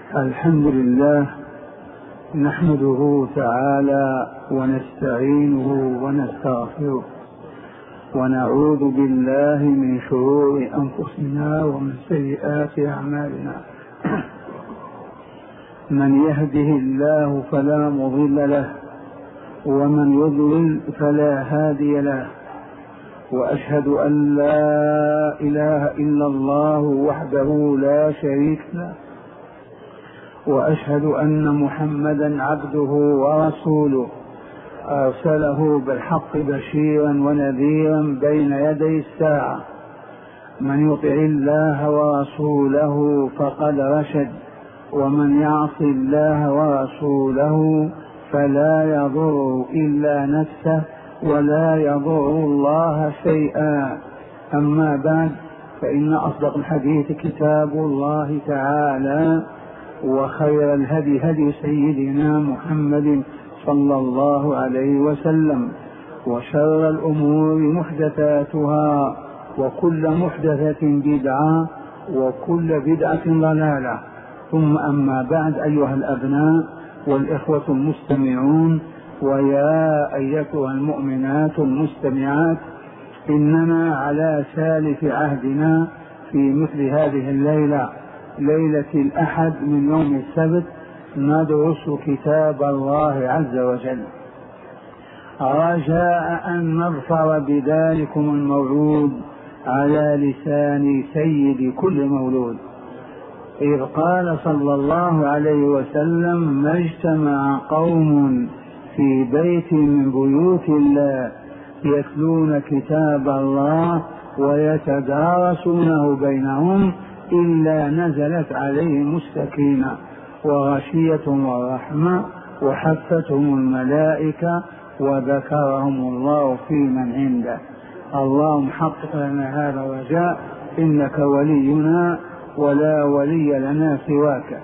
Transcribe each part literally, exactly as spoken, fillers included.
الحمد لله نحمده تعالى ونستعينه ونستغفره ونعوذ بالله من شرور أنفسنا ومن سيئات أعمالنا. من يهده الله فلا مضل له ومن يضلل فلا هادي له، وأشهد أن لا إله إلا الله وحده لا شريك له، وأشهد أن محمدا عبده ورسوله أرسله بالحق بشيرا ونذيرا بين يدي الساعة. من يطع الله ورسوله فقد رشد، ومن يعص الله ورسوله فلا يضر إلا نفسه ولا يضر الله شيئا. أما بعد، فإن أصدق الحديث كتاب الله تعالى، وخير الهدي هدي سيدنا محمد صلى الله عليه وسلم، وشر الأمور محدثاتها، وكل محدثة بدعة، وكل بدعة ضلالة. ثم أما بعد، أيها الأبناء والإخوة المستمعون، ويا أيتها المؤمنات المستمعات، إننا على سالف عهدنا في مثل هذه الليلة، ليلة الأحد من يوم السبت، ندرس كتاب الله عز وجل، رجاء أن نظفر بذلكم الموعود على لسان سيد كل مولود، إذ قال صلى الله عليه وسلم: ما اجتمع قوم في بيت من بيوت الله يتلون كتاب الله ويتدارسونه بينهم إلا نزلت عليهم السكينة وغشيتهم الرحمة وحفتهم الملائكة وذكرهم الله في من عنده. اللهم حقق لنا هذا الرجاء، إنك ولينا ولا ولي لنا سواك.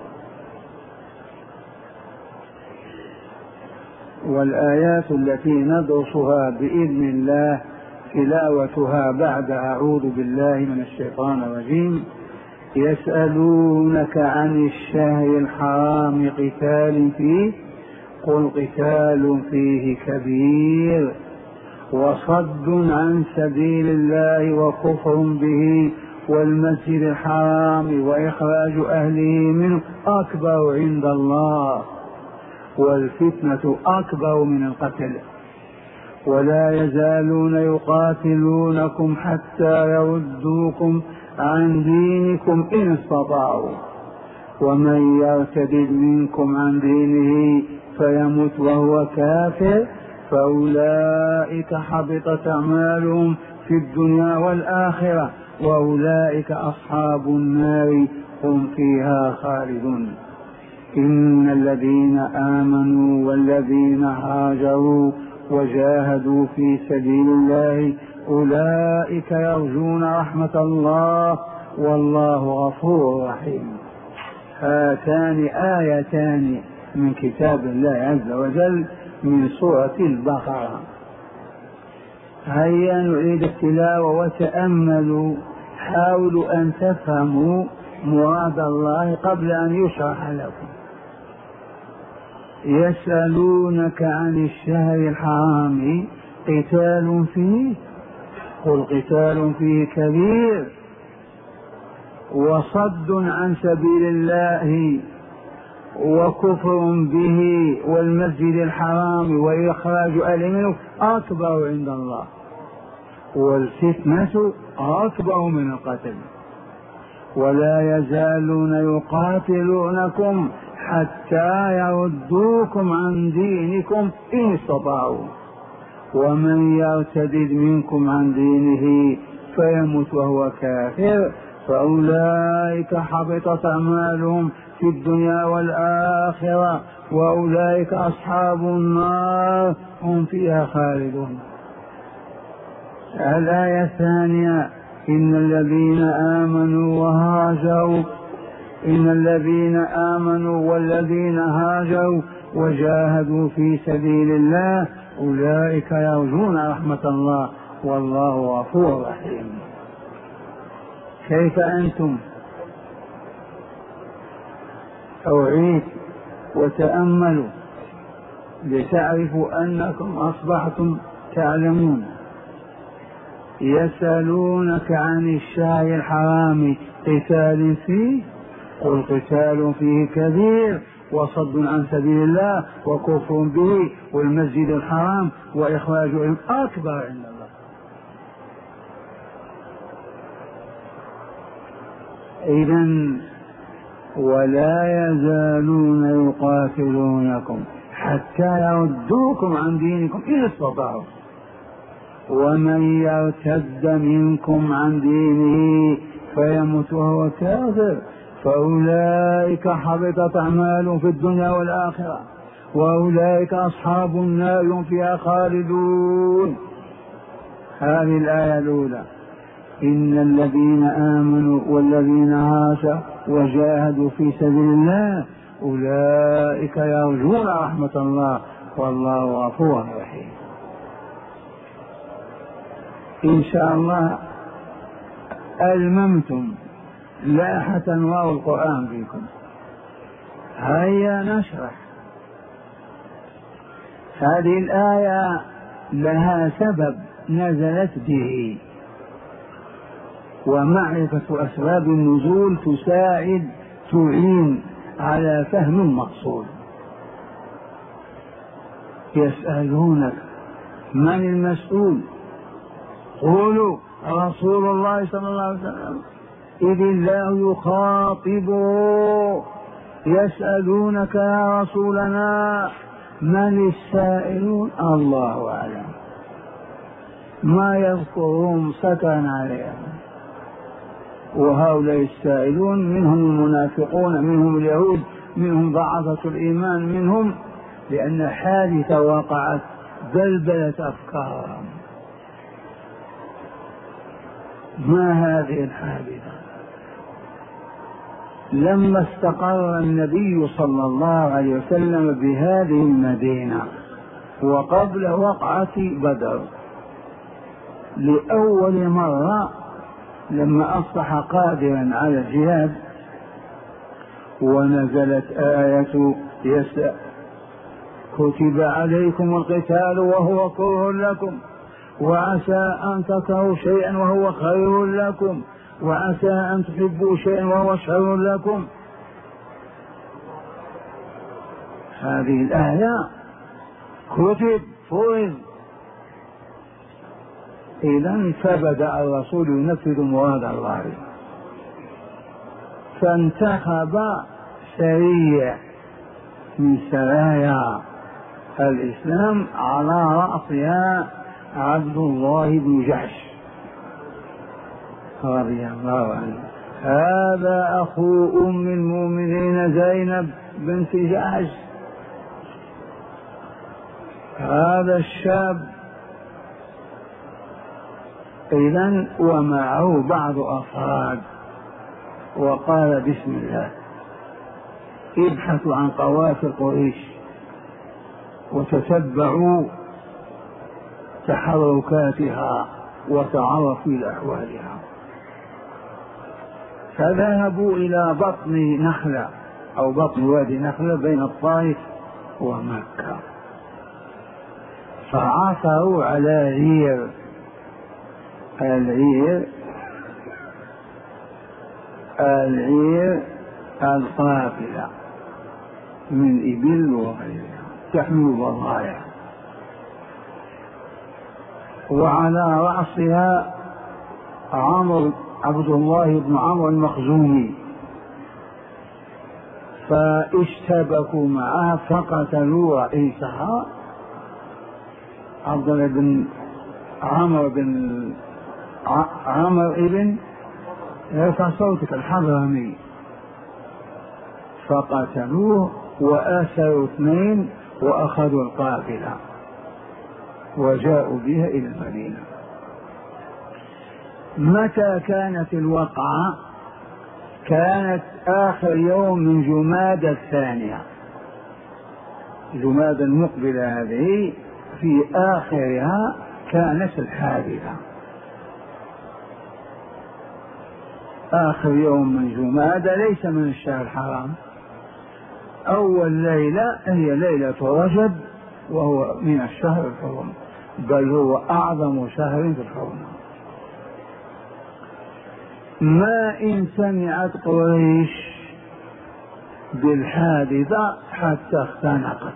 والآيات التي ندرسها بإذن الله تلاوتها بعد أعوذ بالله من الشيطان الرجيم: يسألونك عن الشهر الحرام قتال فيه قل قتال فيه كبير وصد عن سبيل الله وكفر به والمسجد الحرام وإخراج أهله منه أكبر عند الله والفتنة أكبر من القتل ولا يزالون يقاتلونكم حتى يردوكم عن دينكم إن استطاعوا ومن يرتد منكم عن دينه فيمت وهو كافر فأولئك حبطت أعمالهم في الدنيا والآخرة وأولئك أصحاب النار هم فيها خالدون. إن الذين آمنوا والذين هاجروا وجاهدوا في سبيل الله أولئك يرجون رحمة الله والله غفور رحيم. هاتان آيتان من كتاب الله عز وجل من سورة البقرة. هيا نعيد التلاوة وتأملوا، حاولوا أن تفهموا مراد الله قبل أن يشرح لكم. يسألونك عن الشهر الحرام قتال فيه قل قتال فيه كبير وصد عن سبيل الله وكفر به والمسجد الحرام وإخراج أهله منه أكبر عند الله والفتنة أكبر من القتل ولا يزالون يقاتلونكم حتى يردوكم عن دينكم إن استطاعوا ومن يرتد منكم عن دينه فيمت وهو كافر فأولئك حبطت أعمالهم في الدنيا والآخرة وأولئك أصحاب النار هم فيها خالدون. الآية الثانية: إن الذين آمنوا وهاجروا إن الذين آمنوا والذين هاجروا وجاهدوا في سبيل الله أولئك يرجون رحمة الله والله غفور رحيم. كيف أنتم؟ أوعيد وتأملوا لتعرفوا أنكم أصبحتم تعلمون. يسألونك عن الشهر الحرام قتال فيه قل قتال فيه كبير وصد عن سبيل الله وكفر به والمسجد الحرام وإخراج أكبر عند الله. إذن ولا يزالون يقاتلونكم حتى يردوكم عن دينكم إن استطاعوا ومن يرتد منكم عن دينه فيمت وهو كافر فأولئك حبطت أعمالهم في الدنيا والآخرة وأولئك أصحاب النار هم فيها خالدون. هذه الآية الأولى. إن الذين آمنوا والذين هاجروا وجاهدوا في سبيل الله أولئك يرجون رحمة الله والله غفور رحيم. إن شاء الله ألممتم لاحة أنوار القرآن فيكم. هيا نشرح. هذه الآية لها سبب نزلت به، ومعرفة أسباب النزول تساعد تعين على فهم المقصود. يسألونك من المسؤول؟ قولوا رسول الله صلى الله عليه وسلم إذ الله يخاطبه يسألونك يا رسولنا من السائلون؟ الله أعلم. ما يذكرهم سكن عليهم. وهؤلاء السائلون منهم المنافقون منهم اليهود منهم ضعفة الإيمان منهم، لأن حادثة وقعت بلبلت أفكارهم. ما هذه الحادثة؟ لما استقر النبي صلى الله عليه وسلم بهذه المدينة وقبل وقعة بدر لأول مرة، لما أصبح قادرا على الجهاد ونزلت آية يسأل كتب عليكم القتال وهو كره لكم وعسى أن تكرهوا شيئا وهو خير لكم وعسى أن تحبوا شيئا وهو شر لكم. هذه الآية كتب فرض. إذن فبدأ الرسول ينفذ مراد الله، فانتخب سرية من سرايا الإسلام على رأسها عبد الله بن جحش رضي الله عنه. هذا أخو أم المؤمنين زينب بنت جحش. هذا الشاب إذن ومعه بعض أفراد، وقال بسم الله ابحثوا عن قوافل قريش وتتبعوا تحركاتها وتعرفوا إلى أحوالها. فذهبوا إلى بطن نخلة أو بطن وادي نخلة بين الطائف ومكة، فعثروا على عير. العير العير القافلة من إبل وغيرها تحمل بضائع، وعلى رأسها عمرو عبد الله بن عمرو المخزومي، فاشتبكوا معها فقتلوا رئيسها عبد الله بن عمرو بن عمرو ابن ارفع صوتك الحضرمي، فقتلوه وآسروا اثنين وأخذوا القافلة وجاءوا بها إلى المدينة. متى كانت الوقعة؟ كانت آخر يوم من جمادى الثانية، جمادى المقبلة هذه في آخرها كانت الحادثة. آخر يوم من جمادى ليس من الشهر الحرام، أول ليلة هي ليلة رجب، وهو من الشهر الحرم، بل هو أعظم شهر في الحرم. ما إن سمعت قريش بالحادثة حتى اختنقت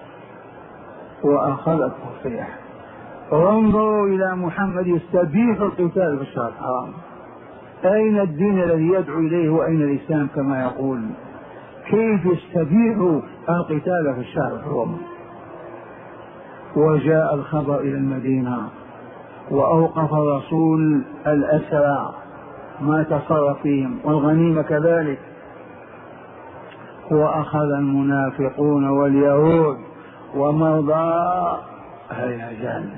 وأخذت الصيحة. انظروا إلى محمد يستبيح القتال في الشهر الحرام. أين الدين الذي يدعو إليه وأين الإسلام كما يقول؟ كيف يستبيح القتال في الشهر الحرام؟ وجاء الخبر إلى المدينة وأوقف الرسول الأسرى ما تصرف فيهم والغنيمة كذلك، وأخذ المنافقون واليهود ومرضى هيجان،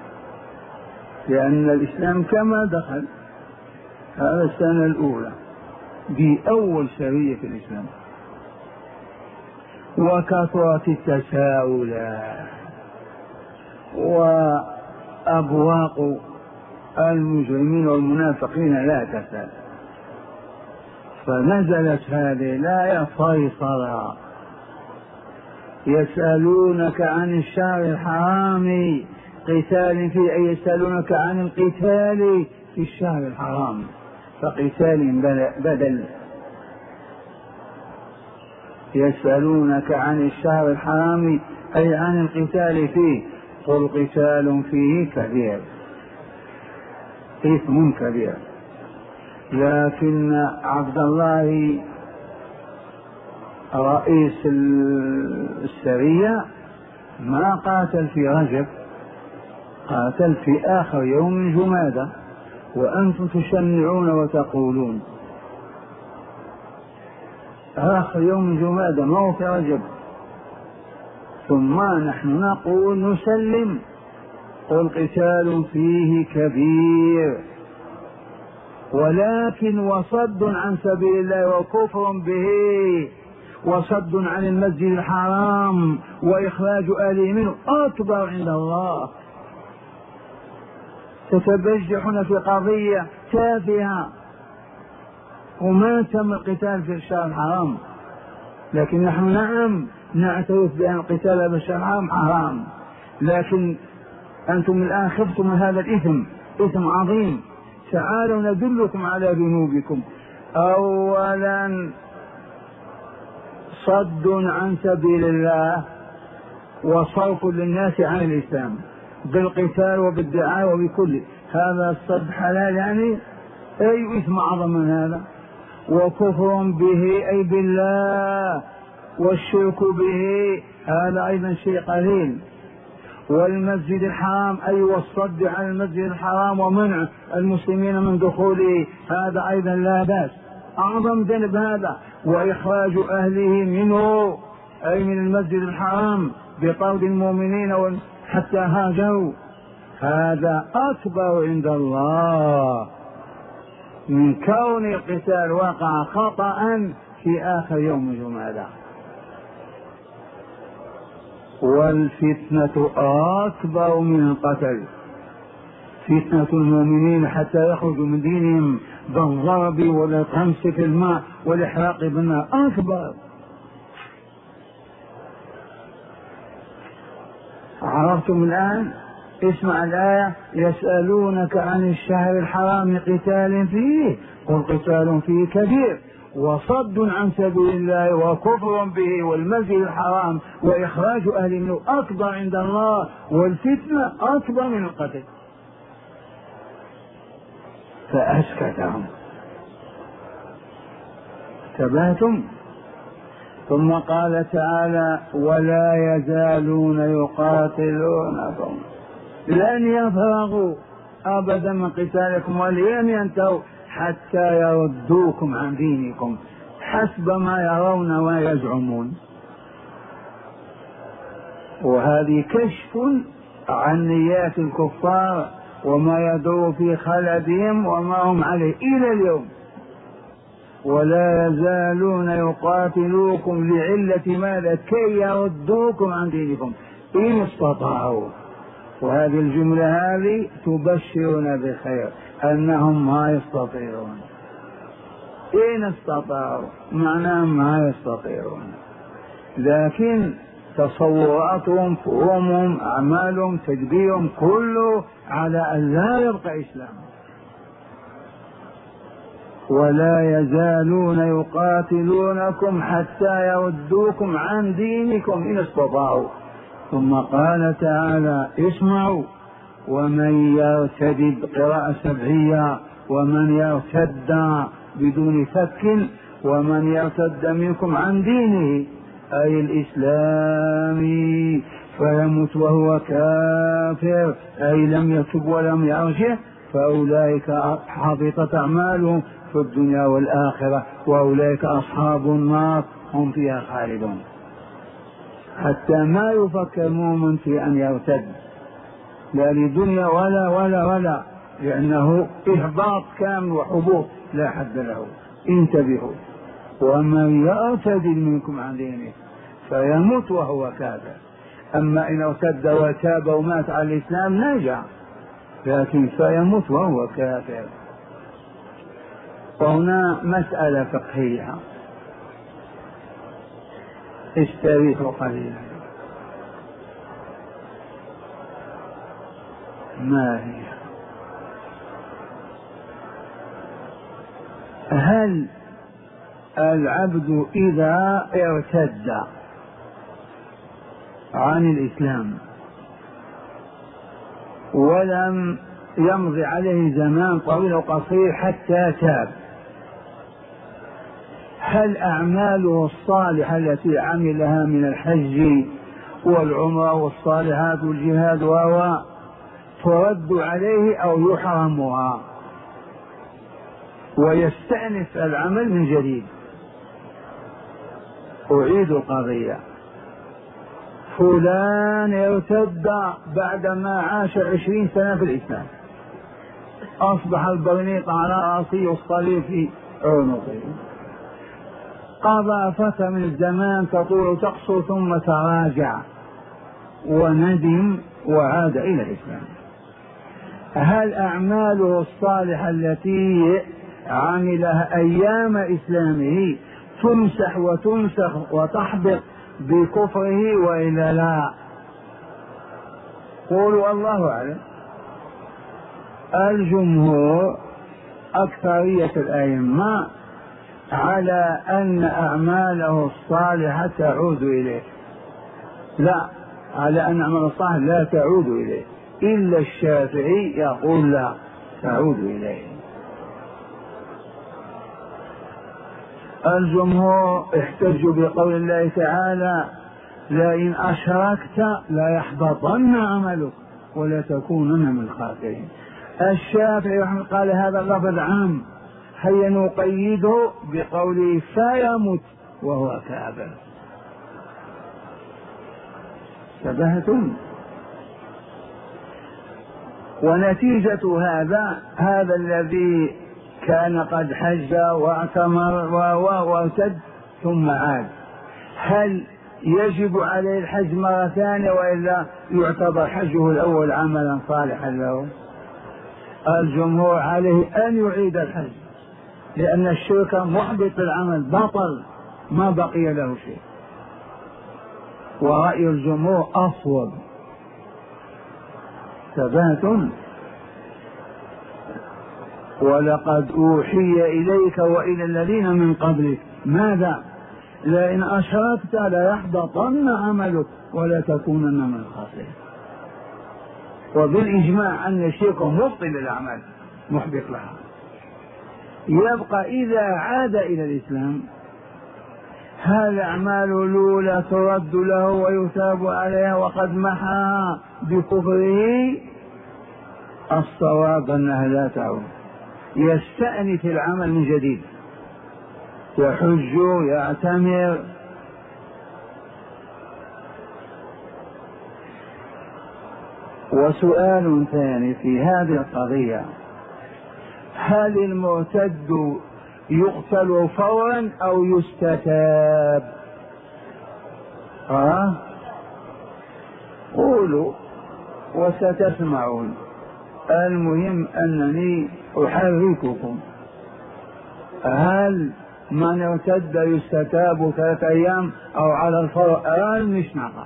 لأن الإسلام كما دخل هذا السنة الأولى بأول سرية في الإسلام، وكثرت التساؤلات وأبواق المجرمين والمنافقين لا تسال. فنزلت هذه الآية فيصلا يسألونك عن الشهر الحرام قتال فيه، أي يسألونك عن القتال في الشهر الحرام، فقتال بدل. يسألونك عن الشهر الحرام أي عن القتال فيه، قل قتال فيه كبير، إثم كبير. لكن عبد الله رئيس السرية ما قاتل في رجب، قاتل في آخر يوم جمادى، وأنتم تشنعون وتقولون آخر يوم جمادى ما هو في رجب، ثم نحن نقول نسلم قل قتال فيه كبير، ولكن وصد عن سبيل الله وكفر به وصد عن المسجد الحرام وإخراج أهله منه أكبر عند الله. تتبجحون في قضية تافهة وما تم القتال في الشهر الحرام، لكن نحن نعم نعترف بأن القتال في الشهر الحرام حرام، لكن أنتم الآن خفتم من هذا الإثم، إثم عظيم. تعالوا ندلكم على ذنوبكم. أولا صد عن سبيل الله وصرف للناس عن الإسلام بالقتال وبالدعاء وبكل هذا الصد حلال، يعني أي إثم أعظم من هذا؟ وكفر به أي بالله، والشرك به هذا أيضا شيء قليل، والمسجد الحرام أي والصد عن المسجد الحرام ومنع المسلمين من دخوله هذا أيضا لا بأس، أعظم ذنب هذا. وإخراج أهله منه أي من المسجد الحرام بطرد المؤمنين حتى هاجروا هذا أكبر عند الله من كون القتال وقع خطأ في آخر يوم جمادى. والفتنة أكبر من القتل، فتنة المؤمنين حتى يخرجوا من دينهم بالضرب والغمس في الماء والإحراق بالنار أكبر. عرفتم الآن؟ اسمع الآية يسألونك عن الشهر الحرام قتال فيه قل قتال فيه كبير وصد عن سبيل الله وكفر به والمسجد الحرام وإخراج أهل منه أكبر عند الله والفتنة أكبر من القتل، فأسكتهم. انتبهتم؟ ثم قال تعالى ولا يزالون يقاتلونكم، لن يفرغوا أبدا من قتالكم ولن ينتهوا حتى يردوكم عن دينكم حسب ما يرون ويزعمون. وهذه كشف عن نيات الكفار وما يدور في خلدهم وما هم عليه إلى اليوم. ولا يزالون يقاتلوكم لعلة ماذا؟ كي يردوكم عن دينكم إن استطاعوا. وهذه الجملة هذه تبشرنا بخير أنهم ما يستطيعون. إن استطاعوا معناه ما يستطيعون. لكن تصوراتهم، فهومهم، أعمالهم، تدبيرهم كله على أن لا يبقى إسلام. ولا يزالون يقاتلونكم حتى يردوكم عن دينكم إن استطاعوا. ثم قال تعالى: اسمعوا: ومن يرتد، قراءة سبعية، ومن يرتد بدون فك، ومن يرتد منكم عن دينه أي الإسلام فيمت وهو كافر أي لم يتب ولم يرجع، فأولئك حبطت أعمالهم في الدنيا والآخرة، وأولئك أصحاب النار هم فيها خالدون. حتى ما يفكر مؤمن في أن يرتد، لا لدنيا ولا ولا ولا، لأنه إحباط كامل وحبوط لا حد له. انتبهوا: ومن يرتد منكم عن دينه فيموت وهو كافر. أما إن ارتد وتاب ومات على الإسلام نجا، لكن فيموت وهو كافر. وهنا مسألة فقهية، استريحوا قليلا. ما هي؟ هل العبد إذا ارتد عن الإسلام ولم يمضي عليه زمان طويل وقصير حتى تاب، هل أعماله الصالحة التي عملها من الحج والعمرة والصالحات والجهاد وهو ترد عليه أو يحرمها ويستأنف العمل من جديد؟ أعيد القضية: فلان ارتد بعدما عاش عشرين سنة في الإسلام، أصبح البرنيط على رأسه والصليب في عنقه، قضى فترة من الزمان تطول تقصر ثم تراجع وندم وعاد إلى الإسلام. هل أعماله الصالحة التي عملها أيام إسلامه تمسح وتنسخ وتحبط بكفره وإلا لا؟ قولوا الله أعلم. الجمهور أكثرية الأئمة على أن أعماله الصالحة تعود إليه، لا، على أن أعمال الصالحة لا تعود إليه، إلا الشافعي يقول لا تعود إليه. الجمهور احتجوا بقول الله تعالى: لئن أشركت لا يحبطن عملك ولا تكونن من الخاسرين. الشافعي رحمه قال هذا اللفظ عام، هيا نقيده بقوله: فيمت وهو كافر. شبهتم؟ ونتيجة هذا هذا الذي كان قد حج واعتمر وارتد ثم عاد، هل يجب عليه الحج مرة ثانية وإلا يعتبر حجه الأول عملا صالحا له؟ الجمهور عليه أن يعيد الحج، لأن الشرك محبط العمل، بطل ما بقي له شيء. ورأي الجمهور أصوب. ثبات. ولقد أوحي إليك وإلى الذين من قبلك ماذا؟ لئن أشركت ليحبطن عملك ولا تكونن من الخاسرين. وبالإجماع أن الشرك مبطل الأعمال محبط لها. يبقى إذا عاد إلى الإسلام هل أعماله الأولى ترد له ويثاب عليها وقد محى بكفره؟ الصواب أنها لا تعود، يستأنف العمل من جديد، يحج يعتمر. وسؤال ثاني في هذه القضية: هل المرتد يقتل فورا أو يستتاب؟ ها؟ قولوا وستسمعون. المهم أنني أحرككم: هل من ارتد يستتاب ثلاثة أيام أو على الفرق مش نقع.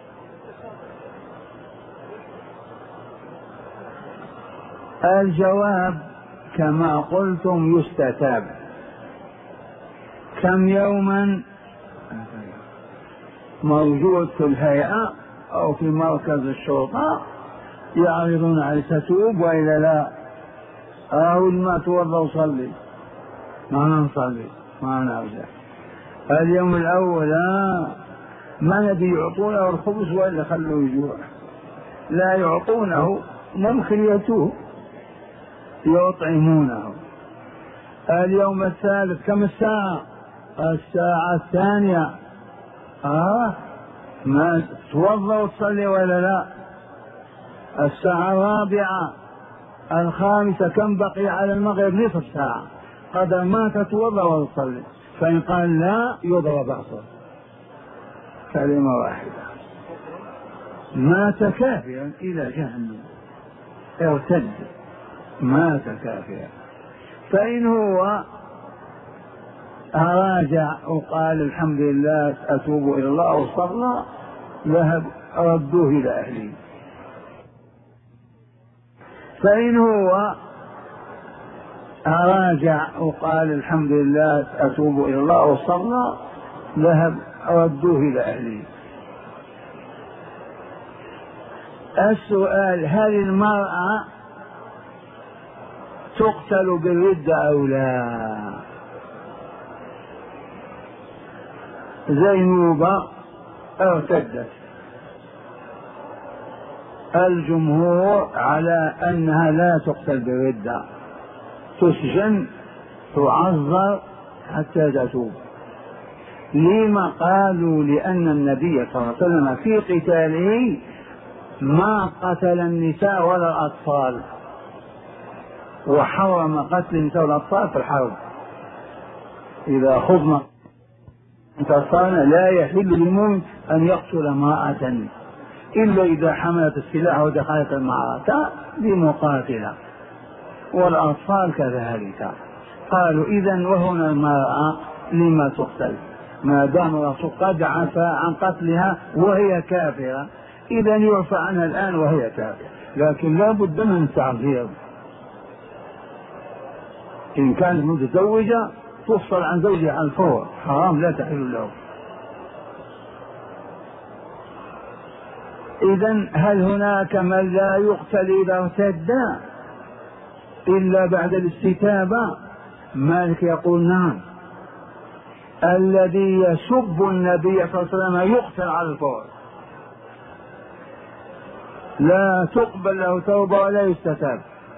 الجواب كما قلتم يستتاب. كم يوما موجود في الهيئة أو في مركز الشرطة يعرضون عليه تتوب وإلا لا؟ أقول ما توضى وصلي، ما نصلي ما نرجع. اليوم الأول ما ندري يعطونه الخبز وإلا خلوه يجوع، لا يعطونه ممكن يتوب يطعمونه. اليوم الثالث كم الساعة؟ الساعة الثانية آه ما توضى وتصلي ولا لا؟ الساعة الرابعة. الخامسة كم بقي على المغرب؟ نصف ساعة، قدر ما تتوضى وتصلي. فإن قال لا يضرب عصر، كلمة واحدة، مات كافرا إلى جهنم، ارتد مات كافرا. فإن هو راجع وقال الحمد لله أتوب إلى الله وصلى ذهب ردوه إلى أهله. فإن هو راجع وقال الحمد لله أتوب إلى الله وصلى ذهب ردوه إلى أهله. السؤال: هل المرأة تقتل بالردة أو لا؟ زينوبة ارتدت، الجمهور على أنها لا تقتل بالردة، تسجن تعذر حتى تتوب. لما؟ قالوا لأن النبي صلى الله عليه وسلم في قتاله ما قتل النساء ولا الأطفال، وحرم قتل النساء والأطفال في الحرب. إذا خضنا انتصرنا لا يحل للمؤمن أن يقتل امرأة إلا إذا حملت السلاح ودخلت المعركة بمقاتلة، والأطفال كذلك. قالوا إذن وهنا المرأة لما تقتل ما دام الرسول قد عفى عن قتلها وهي كافرة، إذن يعفى عنها الآن وهي كافرة، لكن لا بد من تعذير. إن كانت متزوجة تفصل عن زوجها على الفور، حرام لا تحل له. إذن هل هناك من لا يقتل إذا ارتد إلا بعد الاستتابة؟ مالك يقول نعم، الذي يسب النبي صلى الله عليه وسلم يقتل على الفور، لا تقبل له توبة ولا يستتاب.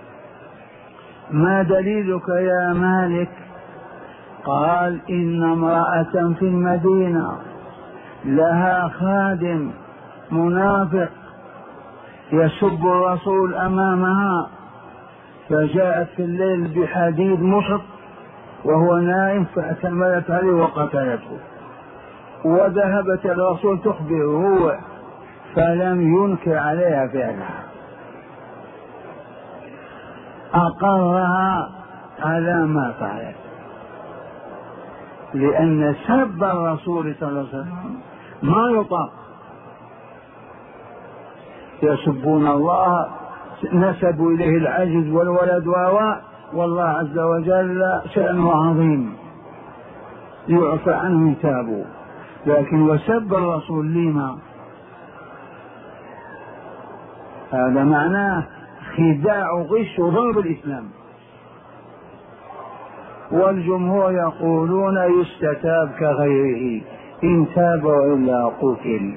ما دليلك يا مالك؟ قال: إن امرأة في المدينة لها خادم منافق يسب الرسول أمامها، فجاءت في الليل بحديد مشط وهو نائم فاعتمدت عليه وقتلته، وذهبت الرسول تخبره هو فلم ينكر عليها فعلها، أقرها على ما فعلت، لأن سب الرسول صلى الله عليه وسلم ما يطاق. يسبون الله، نسبوا إليه العجز والولد والله، والله عز وجل شأنه عظيم يعفى عنه يتابوا، لكن وسب الرسول لما؟ هذا معناه خداع وغش وضرب الإسلام. والجمهور يقولون يستتاب كغيره إن تاب وإلا قتل،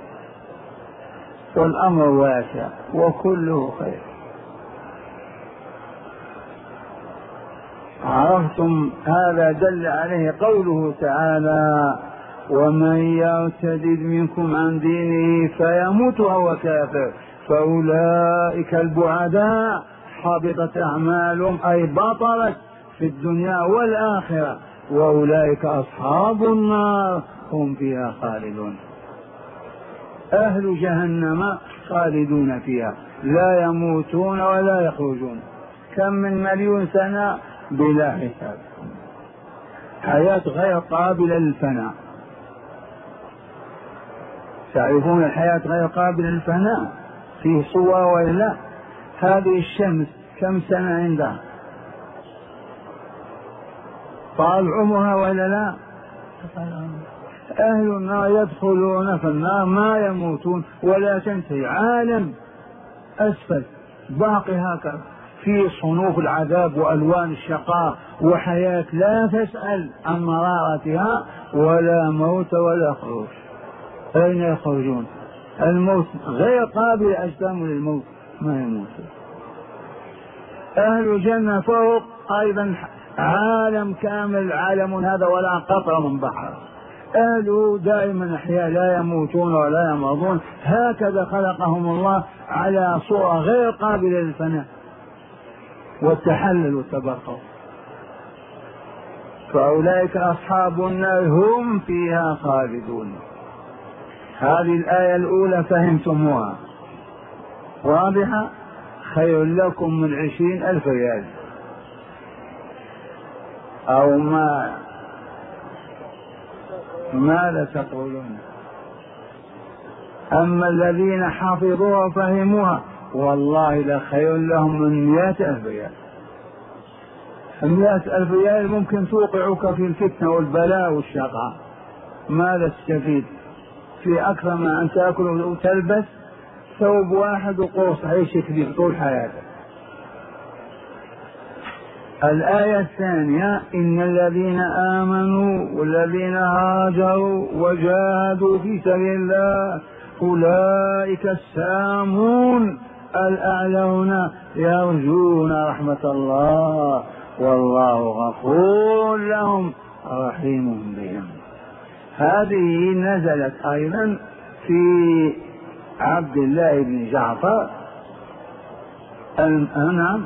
والأمر واسع وكله خير. عرفتم؟ هذا دل عليه قوله تعالى: ومن يرتد منكم عن دينه فيموت وهو كافر فأولئك البعداء حبطت أعمالهم، أي بطلت في الدنيا والآخرة، وأولئك أصحاب النار هم فيها خالدون. أهل جهنم خالدون فيها لا يموتون ولا يخرجون، كم من مليون سنة بلا حساب. حياة غير قابلة للفناء. تعرفون الحياة غير قابلة للفناء فيه صور ولا لا؟ هذه الشمس كم سنة عندها؟ طال عمرها ولا لا؟ أهل النار يدخلون في النار ما يموتون ولا تنتهي، عالم أسفل باقي هكذا في صنوف العذاب وألوان الشقاء وحياة لا تسأل عن مرارتها، ولا موت ولا خروج. أين يخرجون؟ الموت غير قابل أجسام للموت، ما يموت. أهل الجنة فوق أيضا عالم كامل، عالم هذا ولا قطرة من بحر. أهله دائما أحياء لا يموتون ولا يمرضون، هكذا خلقهم الله على صورة غير قابلة للفناء والتحلل والتبقى. فأولئك أصحاب النار هم فيها خالدون. هذه الآية الأولى فهمتموها واضحة؟ خير لكم من عشرين ألف ريال أو ما ماذا تقولون؟ أما الذين حفظوها وفهموها والله لخير لهم من مئة ألف ريال. مئة ألف ريال ممكن توقعك في الفتنة والبلاء والشقاء، ماذا تستفيد؟ في أكثر ما أن تأكل وتلبس ثوب واحد وقرص عيشك به طول حياتك. الآية الثانية إن الذين آمنوا والذين هاجروا وجاهدوا في سبيل الله أولئك السامون الأعلون يرجون رحمة الله والله غفور لهم رحيم بهم. هذه نزلت أيضا في عبد الله بن جعفر. نعم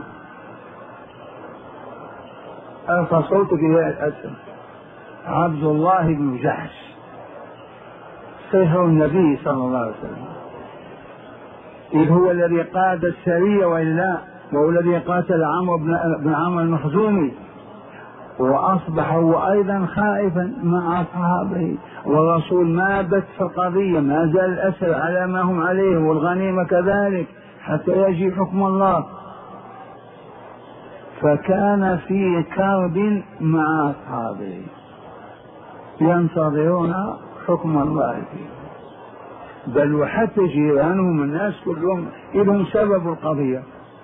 فصوتك يا الأسم. عبد الله بن جحش سيف النبي صلى الله عليه وسلم، إذ هو الذي قاد السرية وإلا وهو الذي قاتل عمرو بن عمرو المخزومي، وأصبح هو أيضا خائفا مع أصحابه، والرسول ما بت في القضية، ما زال الأسر على ما هم عليه والغنيمة كذلك حتى يجي حكم الله، فكان في كرب مع أصحابه ينتظرون حكم الله فيه، بل وحتى جيرانهم الناس كلهم إذهم سبب القضية.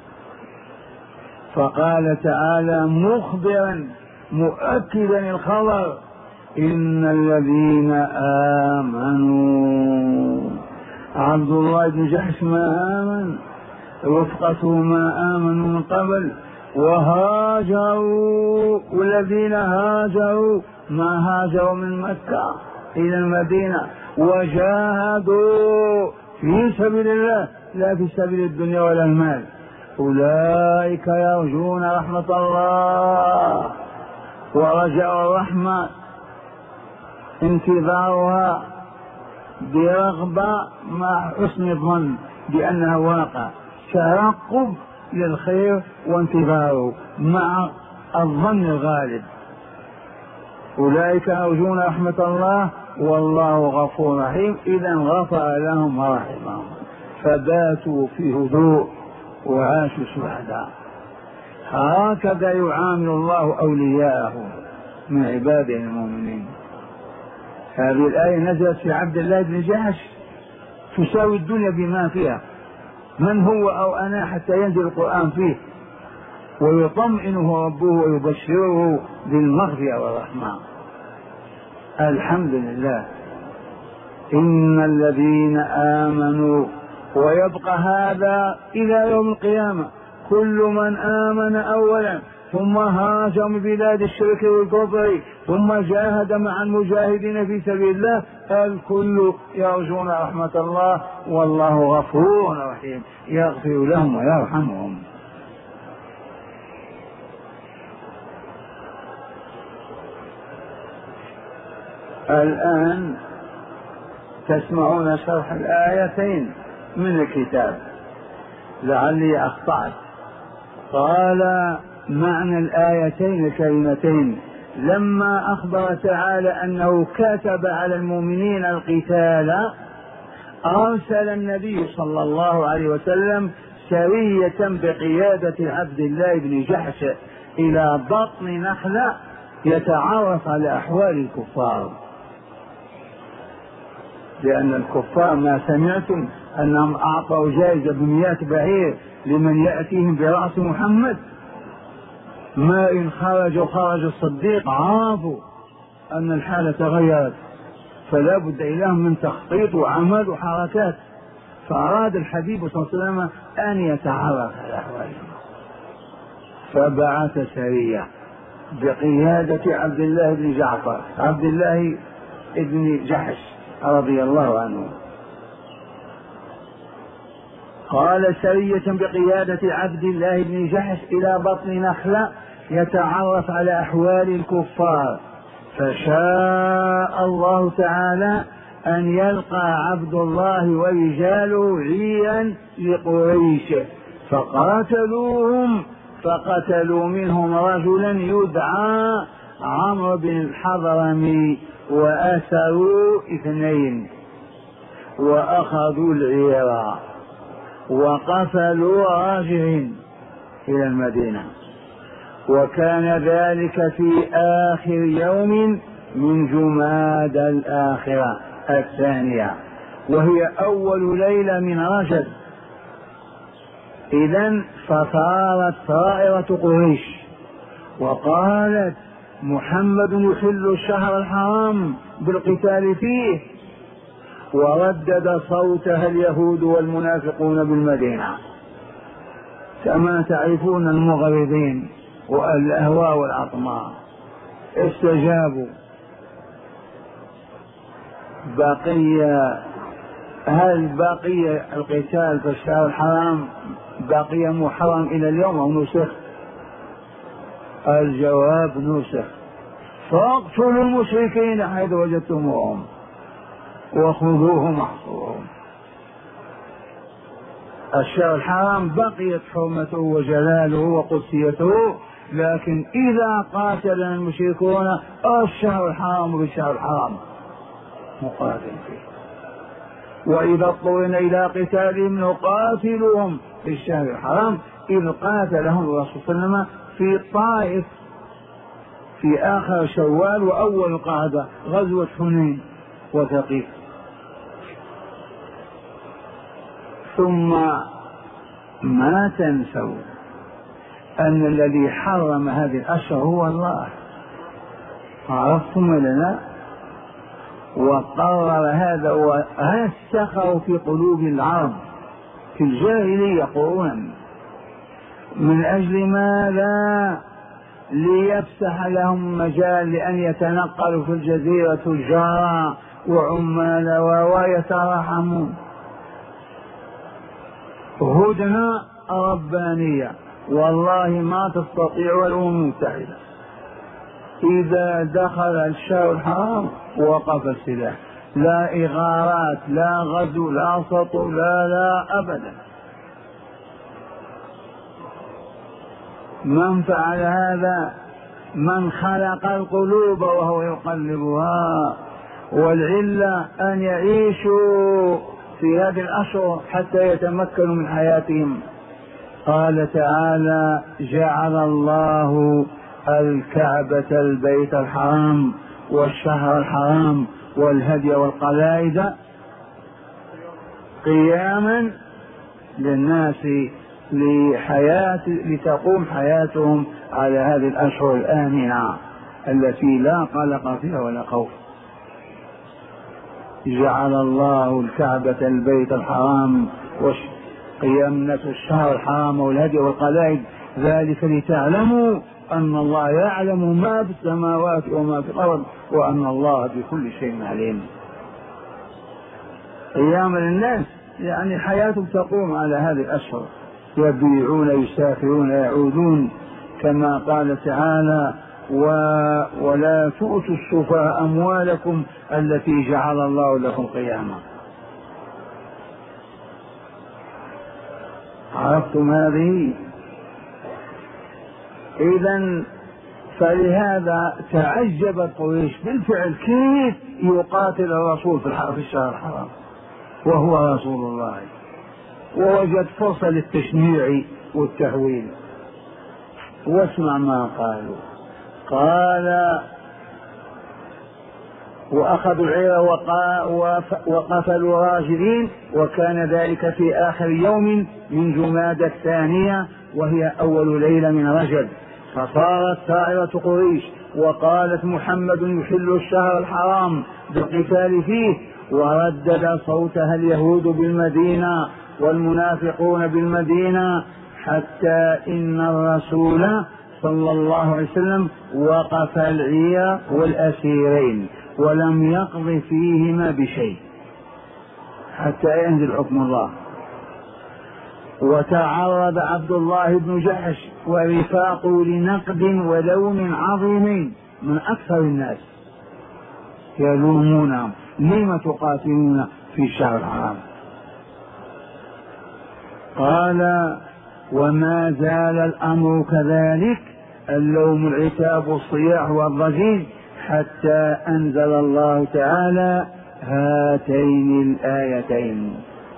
فقال تعالى مخبرا مؤكدا الخبر إن الذين آمنوا، عبد الله بن جحش ما آمن، رفقته ما آمنوا من قبل، وهاجروا والذين هاجروا ما هاجروا من مكة إلى المدينة، وجاهدوا في سبيل الله لا في سبيل الدنيا ولا المال، أولئك يرجون رحمة الله. ورجاء الرحمة انتظارها برغبة مع حسن الظن بأنها واقع، ترقب للخير وانتظاره مع الظن الغالب. أولئك يرجون رحمة الله والله غفور رحيم، إذا غفر لهم ورحمهم فباتوا في هدوء وعاشوا سعداء. هكذا يعامل الله أولياءه من عباده المؤمنين. هذه الآية نزلت في عبد الله بن جحش تساوي الدنيا بما فيها، من هو أو أنا حتى ينزل القرآن فيه ويطمئنه ربه ويبشره بالمغفرة والرحمة. الحمد لله. إن الذين آمنوا، ويبقى هذا إلى يوم القيامة، كل من آمن أولا ثم هاجر من بلاد الشرك والكفر ثم جاهد مع المجاهدين في سبيل الله، الكل يرجون رحمة الله والله غفور رحيم، يغفر لهم ويرحمهم. الآن تسمعون شرح الآيتين من الكتاب، لعلي أخطأت. قال معنى الآيتين الكريمتين لما أخبر تعالى أنه كتب على المؤمنين القتال أرسل النبي صلى الله عليه وسلم سرية بقيادة عبد الله بن جحش إلى بطن نخلة يتعرف على أحوال الكفار، لأن الكفار ما سمعتم أنهم أعطوا جائزة بمئة بعير لمن يأتيهم برأس محمد؟ ما إن خرج خرج الصديق عرفوا أن الحالة تغيرت، فلا بد إليهم من تخطيط وعمل وحركات. فأراد الحبيب صلى الله عليه وسلم أن يتعرف على أحوالهم، فبعث سرية بقيادة عبد الله بن جعفر عبد الله بن جحش رضي الله عنه. قال سرية بقيادة عبد الله بن جحش إلى بطن نخلة يتعرف على أحوال الكفار، فشاء الله تعالى أن يلقى عبد الله ورجاله عيا لقريش فقاتلوهم، فقتلوا منهم رجلا يدعى عمرو بن الحضرمي وأسروا اثنين وأخذوا العير وقتلوا راجعين إلى المدينة. وكان ذلك في آخر يوم من جماد الآخرة الثانية، وهي أول ليلة من رجب. إذن فصارت طائرة قريش وقالت محمد يحل الشهر الحرام بالقتال فيه، وردد صوتها اليهود والمنافقون بالمدينة كما تعرفون المغرضين والأهواء والأطماع استجابوا. بقي هل بقي القتال في الشهر الحرام بقي محرم إلى اليوم أو نسخ؟ الجواب نسخ. فاقتلوا المشركين حيث وجدتموهم وخذوهم واحصروهم. الشهر الحرام بقيت حرمته وجلاله وقدسيته، لكن إذا قاتل المشركون الشهر الحرام بالشهر الحرام مقاتل فيه، وإذا اضطرنا إلى قتالهم نقاتلهم في الشهر الحرام، إذ قاتلهم الرسول صلى الله عليه وسلم في الطائف في آخر شوال وأول قعدة غزوة حنين وثقيف. ثم ما تنسوا أن الذي حرم هذه الأشهر هو الله، عرفتم لنا؟ وقرر هذا ورسخه في قلوب العرب في الجاهلية قرونا. من أجل ماذا؟ ليفسح لهم مجال لأن يتنقلوا في الجزيرة تجارا وعمالا ويتراحمون. هدنة ربانية والله ما تستطيع الأمم المتحدة إذا دخل الشهر الحرام وقف السلاح، لا إغارات لا غزو لا سطو لا لا أبدا. من فعل هذا؟ من خلق القلوب وهو يقلبها، والعلة أن يعيشوا في هذه الأشهر حتى يتمكنوا من حياتهم. قال تعالى جعل الله الكعبة البيت الحرام والشهر الحرام والهدي والقلائد قياما للناس لحياة لتقوم حياتهم على هذه الأشهر الآمنة التي لا قلق فيها ولا خوف. جعل الله الكعبة البيت الحرام وقيامة الشهر الحرام والهدي والقلائد ذلك لتعلموا أن الله يعلم ما في السماوات وما في الأرض وأن الله بكل شيء عليم. قيام للناس يعني حياتهم تقوم على هذه الأشهر، يبيعون يسافرون يعودون كما قال تعالى و... ولا تؤتوا السفهاء أموالكم التي جعل الله لكم قياما. عرفتم هذه؟ إذن فلهذا تعجبت قريش بالفعل كيف يقاتل الرسول في الشهر الحرام وهو رسول الله، ووجد فرصة للتشنيع والتهويل. واسمع ما قالوا. قال وأخذوا العير وقفلوا راجلين، وكان ذلك في آخر يوم من جمادى الثانية وهي أول ليلة من رجب. فصارت سائرة قريش وقالت محمد يحل الشهر الحرام بالقتال فيه، وردد صوتها اليهود بالمدينة والمنافقون بالمدينة، حتى إن الرسول صلى الله عليه وسلم وقف العير والأسيرين ولم يقض فيهما بشيء حتى ينزل حكم الله. وتعرض عبد الله بن جحش ورفاقه لنقد ولوم عظيم من أكثر الناس، يلومونهم لم تقاتلون في الشهر الحرام. قال وما زال الأمر كذلك، اللوم العتاب الصياح والضجيج، حتى أنزل الله تعالى هاتين الآيتين: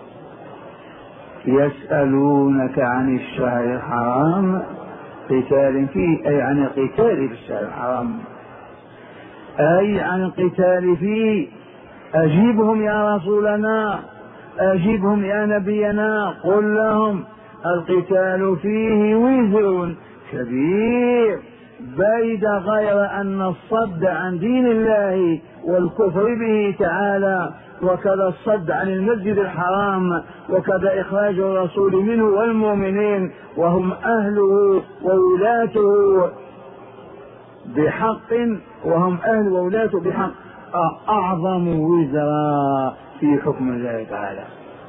يسألونك عن الشهر الحرام قتال فيه، أي عن القتال في الشهر الحرام، أي عن القتال فيه. أجيبهم يا رسولنا، أجيبهم يا نبينا، قل لهم القتال فيه وزر كبير، بيد غير أن الصد عن دين الله والكفر به تعالى، وكذا الصد عن المسجد الحرام، وكذا إخراج الرسول منه والمؤمنين وهم أهله وولاته بحق، وهم أهل وولاته بحق، أعظم وزرا في حكم الله تعالى.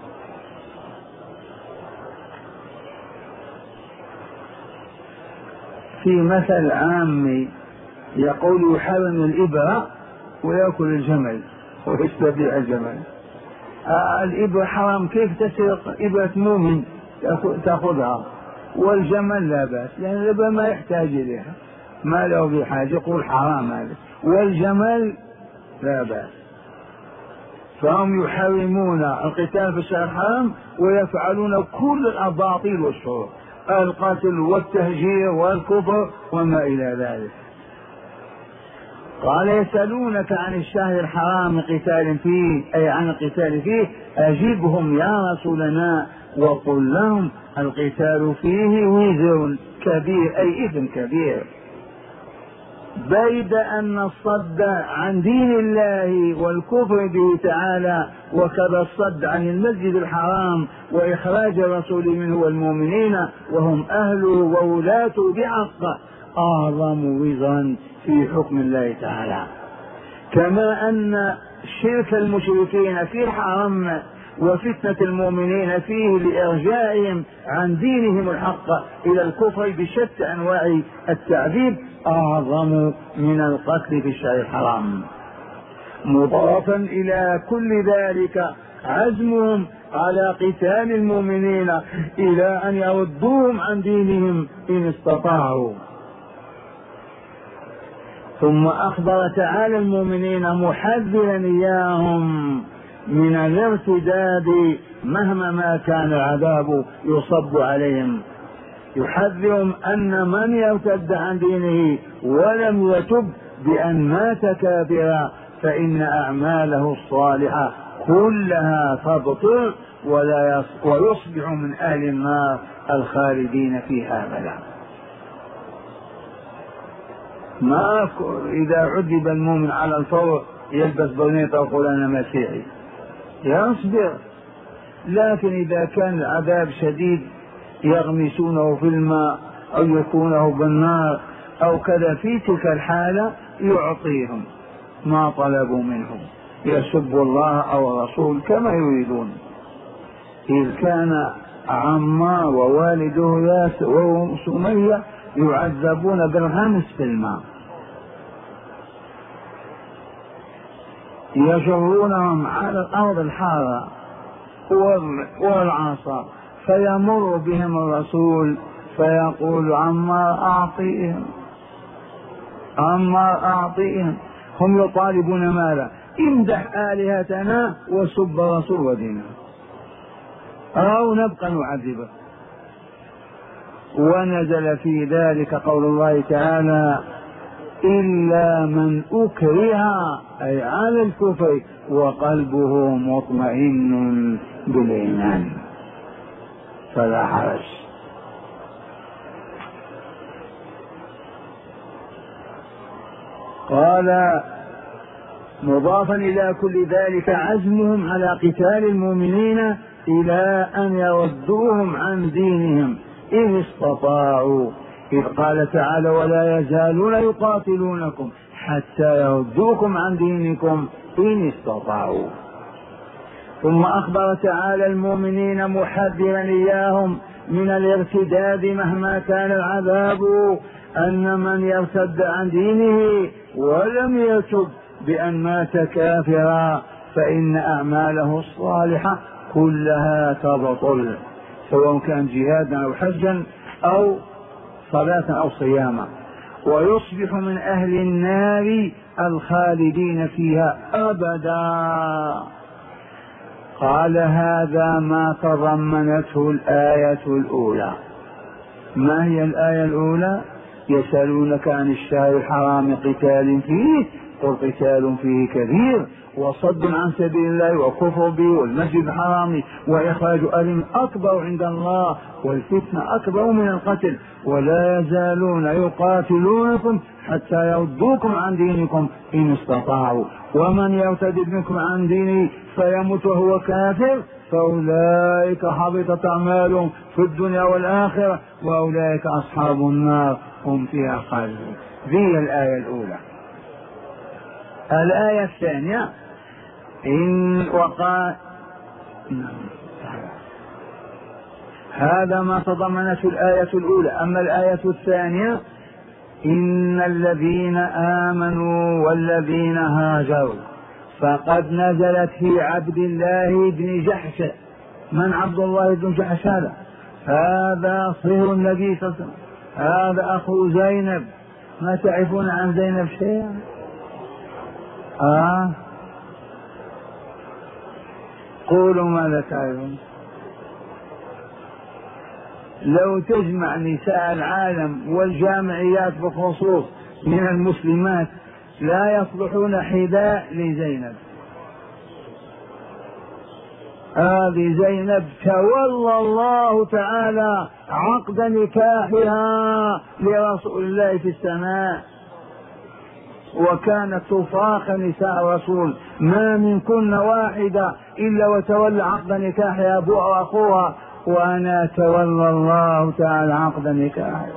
في مثل عامي يقول يحرم الإبرة ويأكل الجمل ويستبيع الجمل. آه الإبرة حرام، كيف تسرق إبرة مؤمن تأخذها، والجمل لا بأس لأن الإبرة ما يحتاج إليها، ما له بحاجة، يقول حرام هذا، والجمل لا بأس. فهم يحرمون القتال في الشهر الحرام ويفعلون كل الأباطيل والشرور، القتل والتهجير والكفر وما إلى ذلك. قال يسألونك عن الشهر الحرام قتال فيه، أي عن القتال فيه، أجبهم يا رسولنا وقل لهم القتال فيه وزر كبير، أي إثم كبير، بيد أن الصد عن دين الله والكفر به تعالى، وكذا الصد عن المسجد الحرام وإخراج الرسول منه والمؤمنين وهم أهله وولاته بحق، أعظم وزرا في حكم الله تعالى. كما أن شرك المشركين في الحرم وفتنة المؤمنين فيه لإرجائهم عن دينهم الحق إلى الكفر بشتى أنواع التعذيب أعظم من القتل في الشهر الحرام. مضافا إلى كل ذلك عزمهم على قتال المؤمنين إلى أن يردوهم عن دينهم إن استطاعوا. ثم أخبر تعالى المؤمنين محذرا إياهم من الارتداد مهما ما كان العذاب يصب عليهم، يحذرهم أن من يرتد عن دينه ولم يتب بأن مات كافرا فإن أعماله الصالحة كلها تبطل ويصبح من أهل النار الخالدين فيها أبدا. ما إذا عذب المؤمن على الفور يلبس برنيطة ويقول أنا مسيحي، يصبر، لكن إذا كان العذاب شديد يغمسونه في الماء أو يكونه بالنار أو كذا، في تلك الحالة يعطيهم ما طلبوا منهم، يسب الله أو الرسول كما يريدون. إذ كان عمار ووالده ياسر وسمية يعذبون بالغمس في الماء، يجرونهم على الأرض الحارة والعصا، فيمر بهم الرسول فيقول عمار أعطيهم، أما أعطيهم. هم يطالبون ماذا؟ امدح آلهتنا وسب رسول ودينه أو نبقى نعذبه. ونزل في ذلك قول الله تعالى إلا من أكره أي على الكفر وقلبه مطمئن بالإيمان فلا حرج. قال مضافا إلى كل ذلك عزمهم على قتال المؤمنين إلى أن يردوهم عن دينهم إن استطاعوا، إذ قال تعالى ولا يزالون يقاتلونكم حتى يردوكم عن دينكم إن استطاعوا. ثم أخبر تعالى المؤمنين محذرا إياهم من الارتداد مهما كان العذاب أن من يرتد عن دينه ولم يتب بأن مات كافرا فإن أعماله الصالحة كلها تبطل، سواء كان جهادا أو حجا أو صلاة أو صياما، ويصبح من أهل النار الخالدين فيها أبدا. قال هذا ما تضمنته الآية الأولى. ما هي الآية الأولى؟ يسألونك عن الشهر الحرام قتال فيه قل قتال فيه كبير وصد عن سبيل الله وكفر به والمسجد الحرام وإخراج أهل أكبر عند الله والفتنة أكبر من القتل ولا يزالون يقاتلونكم حتى يردوكم عن دينكم إن استطاعوا ومن يرتد منكم عن دينه فيمت وهو كافر فأولئك حبطت أعمالهم في الدنيا والآخرة وأولئك أصحاب النار هم فيها خالدون. ذي الآية الأولى. الآية الثانية إن وقع هذا ما تضمنته الآية الأولى. أما الآية الثانية إن الذين آمنوا والذين هاجروا فقد نزلت في عبد الله بن جحش. من عبد الله بن جحش هذا؟ هذا صهر النبي صلى الله عليه وسلم، هذا أخو زينب. ما تعرفون عن زينب شيئا؟ آه قولوا ماذا تعرفون؟ لو تجمع نساء العالم والجامعيات بخصوص من المسلمات لا يصلحون حذاء لزينب. هذه زينب تولى الله تعالى عقد نكاحها لرسول الله في السماء، وكانت تفاخ نساء الرسول ما منكن واحدة إلا وتولى عقد نكاحها أبوها وأخوها، وأنا تولى الله تعالى عقد نكاحها.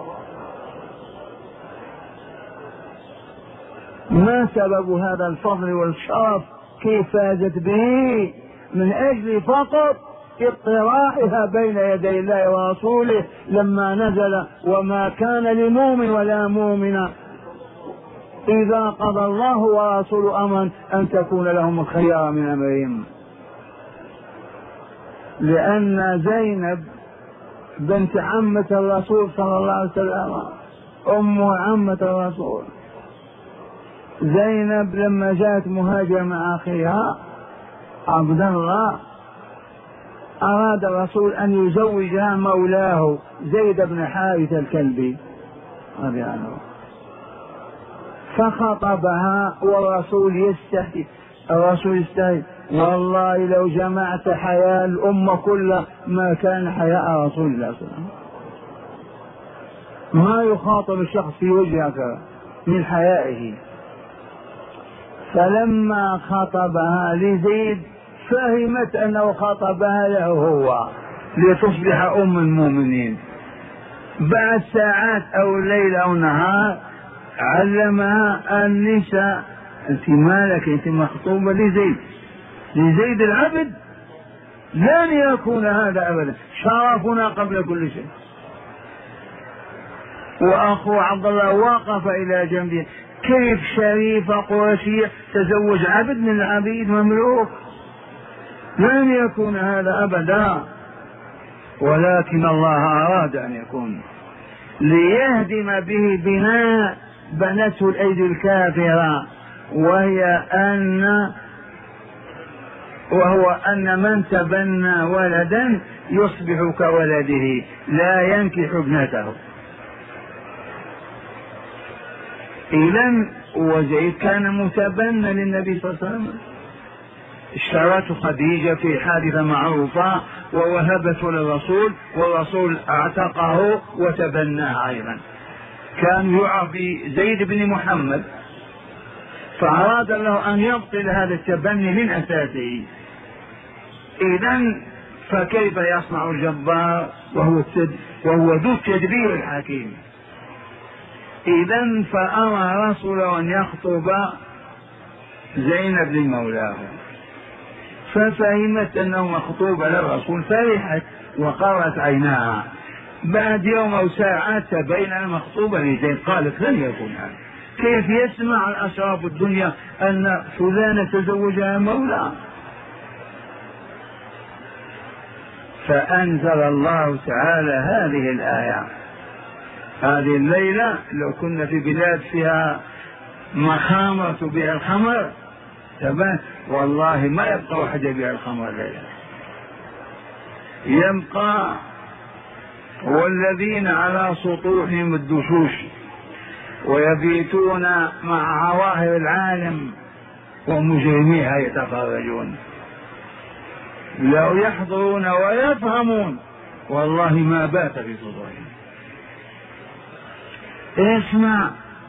ما سبب هذا الفضل والشرف؟ كيف فازت به؟ من أجل فقط اطراحها بين يدي الله ورسوله لما نزل وما كان لمؤمن ولا مؤمنة إذا قضى الله ورسوله أمرا أن تكون لهم الخيار من أمرهم. لأن زينب بنت عمة الرسول صلى الله عليه وسلم أم عمة الرسول. زينب لما جاءت مهاجرة مع أخيها عبد الله أراد الرسول أن يزوجها مولاه زيد بن حارث الكلبي رضي الله عنه، فخطبها والرسول يستحي. الرسول يستحي والله لو جمعت حياة الأمة كلها ما كان حياء رسول الله صلى الله عليه وسلم. ما يخاطب الشخص في وجهك من حيائه. فلما خطبها لزيد فهمت أنه خطبها له هو لتصبح أم المؤمنين. بعد ساعات أو ليل أو نهار علمها النساء أنت مالك أنت مخطوبة لزيد لزيد العبد، لن يكون هذا أبدا، شرفنا قبل كل شيء. وأخو عبد الله وقف إلى جنبه، كيف شريفة قرشية تزوج عبد من العبيد مملوك؟ لن يكون هذا أبدا، ولكن الله أراد أن يكون ليهدم به بناء بنته الأيدي الكافرة، وهي أن وهو أن من تبنى ولدا يصبح كولده لا ينكح ابنته. إذن وزيد كان متبنى للنبي صلى الله عليه وسلم، اشترته خديجة في حادثة معروفة ووهبته للرسول، والرسول اعتقه وتبناه أيضا. كان يعرف زيد بن محمد، فأراد الله أن يبطل هذا التبني من أساسه. إذن فكيف يصنع الجبار وهو وهو ذو التدبير الحكيم؟ إذن فأمر رسوله أن يخطب زينب لمولاه، ففهمت أنه مخطوب للرسول فرحت وقرت عيناها. بعد يوم أو ساعات تبين المخطوبة لزيد، قالت لن يكون هذا، كيف يسمع الأشراف الدنيا أن فلانة تزوجها مولاه؟ فأنزل الله تعالى هذه الآية. هذه الليلة لو كنا في بلاد فيها مخامرة بها الخمر تبان والله ما يبقى واحد يبيع الخمر الليلة، يبقى والذين على سطوحهم الدشوش ويبيتون مع عواهر العالم ومجرميها يتفرجون. لو يحضرون ويفهمون والله ما بات في صدورهم. اسمع: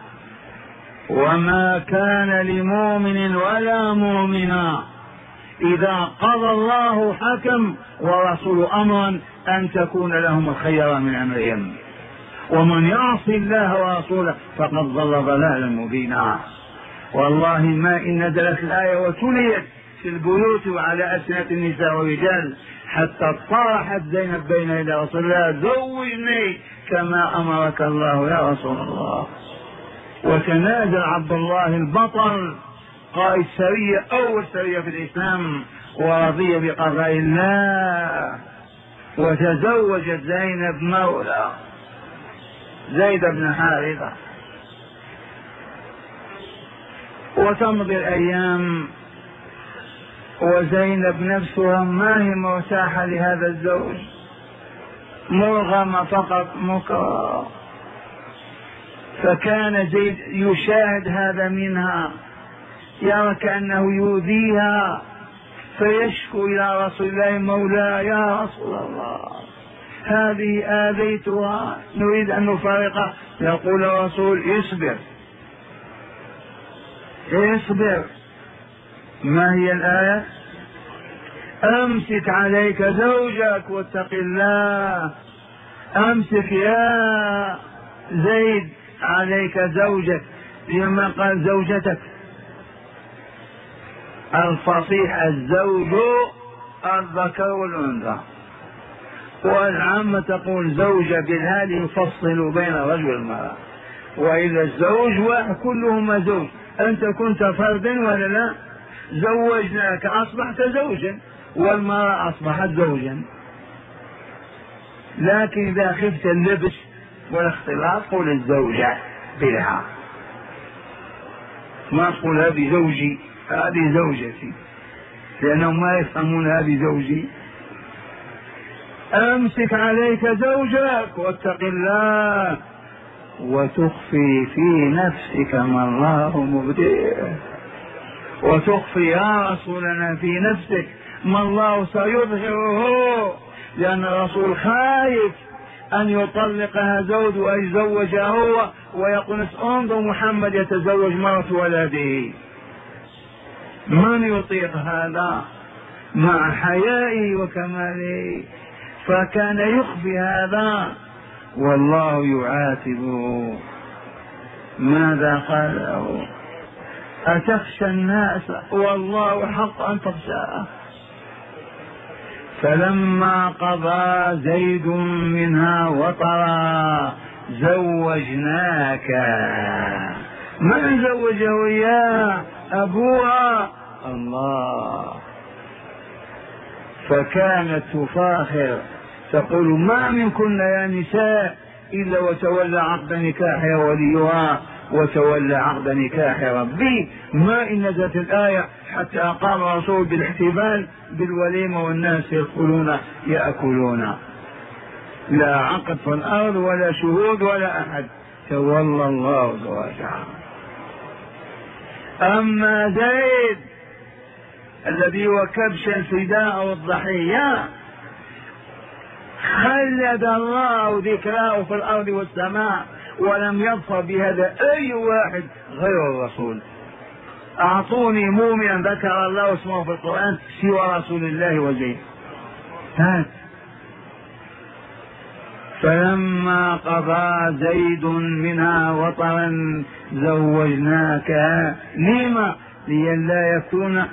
وما كان لمؤمن ولا مؤمنة إذا قضى الله حكم ورسول أمرا أن تكون لهم الخير من أمرهم، ومن يعص الله ورسوله فقد ضل ضلالا مبينا. والله ما إن نزلت الآية وتليت في البيوت وعلى ألسنة النساء والرجال حتى طرحت زينب بين يدي رسول الله: زوجني كما أمرك الله يا رسول الله. وتنازل عبد الله البطل قائد سرية، أول سرية في الإسلام، ورضي بقضاء الله، وتزوجت زينب مولى زيد بن حارثة. وتمضي الأيام وزينب نفسها ما هي مرتاحة لهذا الزوج، مرغمة فقط مكرهة. فكان زيد يشاهد هذا منها، يرى كأنه يؤذيها، فيشكو إلى رسول الله: مولاي يا رسول الله هذه آذيتها نريد أن نفارقها. يقول الرسول: اصبر اصبر. ما هي الآية؟ أمسك عليك زوجك واتق الله. أمسك يا زيد عليك زوجك، لما قال زوجتك. الفصيح الزوج الذكر والأنثى، والعامة تقول زوجة بالهال يفصل بين الرجل والمرأة، وإذا الزوج واحد كلهما زوج. أنت كنت فردا ولا لا؟ زوجناك أصبحت زوجا، والمرأة أصبحت زوجا. لكن إذا خفت اللبس والاختلاط قول الزوجة بلها، ما تقول هذه زوجي هذه زوجتي، لأنهم ما يفهمون هذه زوجي. أمسك عليك زوجك واتق الله وتخفي في نفسك ما الله مبديه. وتخفي يا رسولنا في نفسك ما الله سيظهره، لأن الرسول خايف أن يطلقها زوج ويتزوجها هو ويقول: انظر محمد يتزوج مرة ولده. من يطيق هذا مع حيائه وكماله؟ فكان يخفي هذا والله يعاتبه. ماذا قال له؟ أتخشى الناس والله حق أن تخشاه. فلما قضى زيد منها وطرا زوجناك. من زوجه إياه؟ أبوها الله. فكانت تفاخر تقول: ما منكن يا نساء إلا وتولى عقد نكاحها وليها وتولى عقد نكاح ربي. ما إن نزلت الآية حتى أقام الرسول بالاحتفال بالوليمة والناس يدخلون يأكلون، لا عقد في الأرض ولا شهود ولا أحد، تولى الله زواجها. أما زيد الذي هو كبش الفداء والضحية خلد الله ذكراه في الأرض والسماء، ولم يظفر بهذا أي واحد غير الرسول. أعطوني مؤمنا ذكر الله اسمه في القرآن سوى رسول الله وزيد. هات. فلما قضى زيد منها وطرا زوجناكها. لما؟ لئلا يكون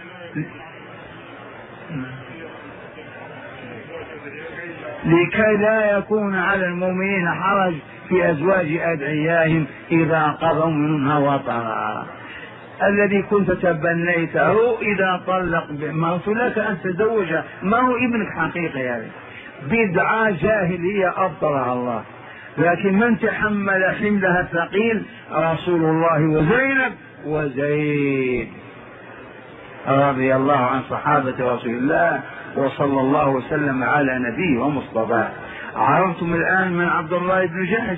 لكي لا يكون على المؤمنين حرج في أزواج أدعيائهم إذا قضوا منها وطرا. الذي كنت تبنيته إذا طلق مرت لك أن تزوجها، ما هو ابنك حقيقي، يعني بدعة جاهلية أبطلها الله. لكن من تحمل حملها الثقيل رسول الله وزينب وزيد رضي الله عن صحابة رسول الله، وصلى الله وسلم على نبيه ومصطفاه. عرفتم الآن من عبد الله بن جحش؟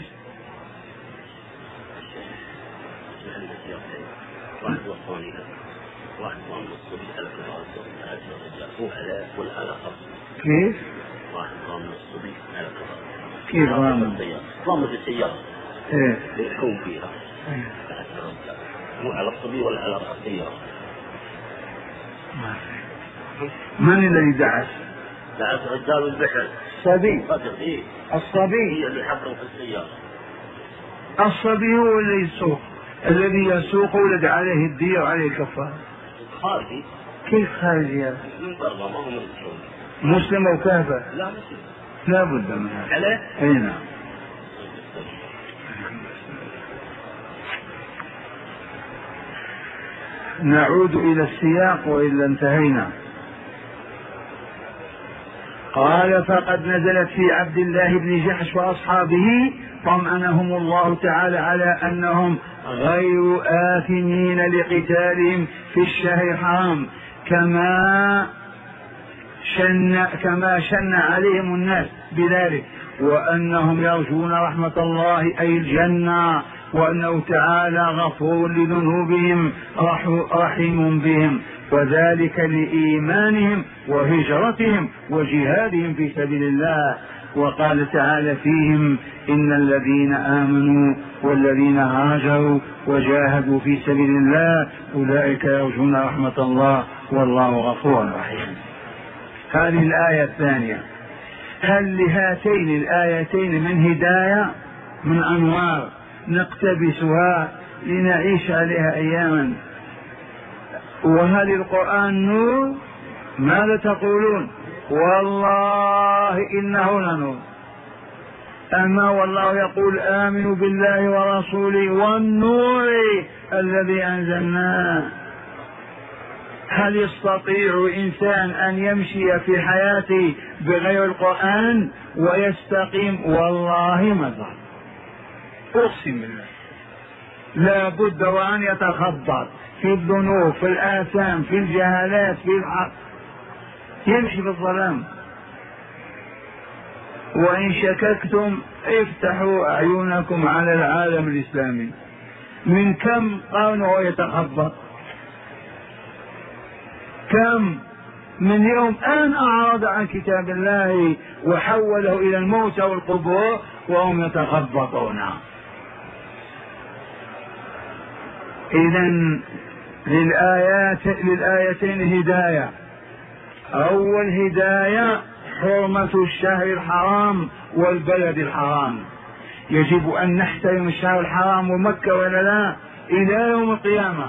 كيف؟ كيف غامض؟ غامض السيارة. ايه يحكم فيها. مو على الصبي ولا على السيارة. من الذي دعس؟ دعس رجال البحر. الصبي. إيه؟ الصبي هي اللي حطوا في السيارة. الصبي هو اللي يسوق، الذي يسوق ولد عليه الدية وعليه الكفارة. خارجي. كيف خارجي هذا؟ من برا ما هو مسلم. مسلم أو كافر؟ لا مسلم. لا بد من هذا. عليه؟ اي نعم. نعود إلى السياق وإلا انتهينا. قال فقد نزلت في عبد الله بن جحش وأصحابه طمأنهم الله تعالى على أنهم غير آثمين لقتالهم في الشهر الحرام كما شن كما شن عليهم الناس بذلك، وأنهم يرجون رحمة الله أي الجنة، وأنه تعالى غفور لذنوبهم رحيم بهم، وذلك لإيمانهم وهجرتهم وجهادهم في سبيل الله. وقال تعالى فيهم إن الذين آمنوا والذين هاجروا وجاهدوا في سبيل الله أولئك يرجون رحمة الله والله غفور رحيم. هذه الآية الثانية. هل لهاتين الآيتين من هداية، من أنوار نقتبسها لنعيش عليها أياما؟ وهل القرآن نور؟ ماذا تقولون؟ والله إنه لنور. أما والله يقول آمنوا بالله ورسوله والنور الذي أنزلناه. هل يستطيع إنسان أن يمشي في حياته بغير القرآن ويستقيم؟ والله ما ظهر، أقسم بالله لا بد وأن يتخبط في الذنوب في الآثام في الجهالات في الحق، يمشي في الظلام. وإن شككتم افتحوا أعينكم على العالم الإسلامي، من كم قرن وهو يتخبط، كم من يوم أن أعرض عن كتاب الله وحوله إلى الموت والقبور وهم يتخبطون. إذن للآيات للآيتين هداية. أول هداية حرمة الشهر الحرام والبلد الحرام، يجب أن نحترم الشهر الحرام ومكة ولا لا إلى يوم القيامة.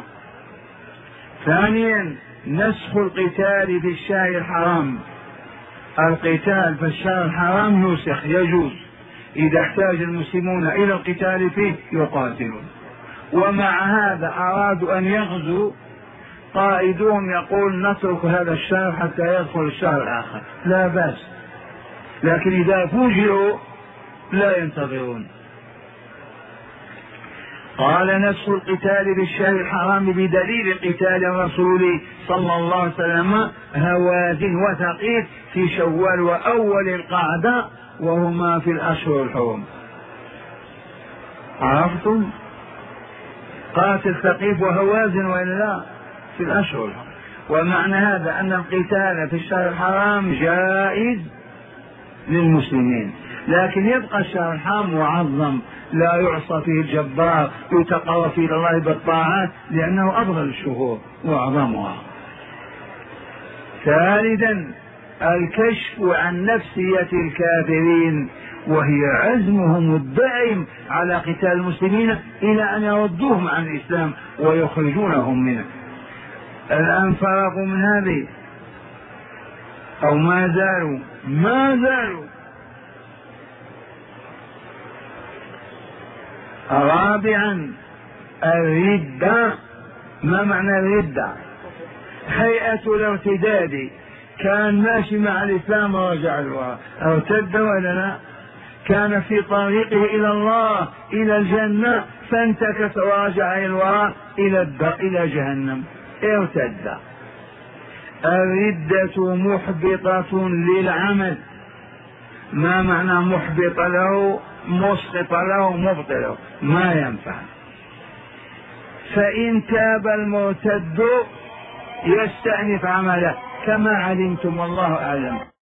ثانيا نسخ القتال في الشهر الحرام، القتال في الشهر الحرام نسخ يجوز، إذا احتاج المسلمون إلى القتال فيه يقاتلون. ومع هذا أرادوا أن يغزوا، قائدهم يقول نترك هذا الشهر حتى يدخل الشهر الآخر، لا بأس، لكن إذا فوجئوا لا ينتظرون. قال نسخ القتال بالشهر الحرام بدليل قتال الرسول صلى الله عليه وسلم هوازن وثقيف في شوال وأول القعدة وهما في الأشهر الحرم. عرفتم؟ قاتل ثقيف وهوازن وإلا لا في الأشهر الحرم. ومعنى هذا أن القتال في الشهر الحرام جائز للمسلمين، لكن يبقى الشهر الحرام معظم لا يعصى فيه الجبار، يتقرب فيه إلى الله بالطاعات لأنه أفضل الشهور وأعظمها. ثالثا الكشف عن نفسية الكافرين، وهي عزمهم الدائم على قتال المسلمين إلى أن يردوهم عن الإسلام ويخرجونهم منه. الآن فرغوا من هذه أو ما زالوا ما زالوا. رابعا الردة. ما معنى الردة؟ هيئة الارتداد، كان ماشي مع الإسلام ورجع الوراء، ارتد ولا لا؟ كان في طريقه إلى الله إلى الجنة فانتكس ورجع إلى الوراء إلى إلى جهنم، ارتد. الردة محبطة للعمل. ما معنى محبط له؟ مسقط له مبطل له، ما ينفع. فإن تاب المرتد يستأنف عمله كما علمتم والله أعلم.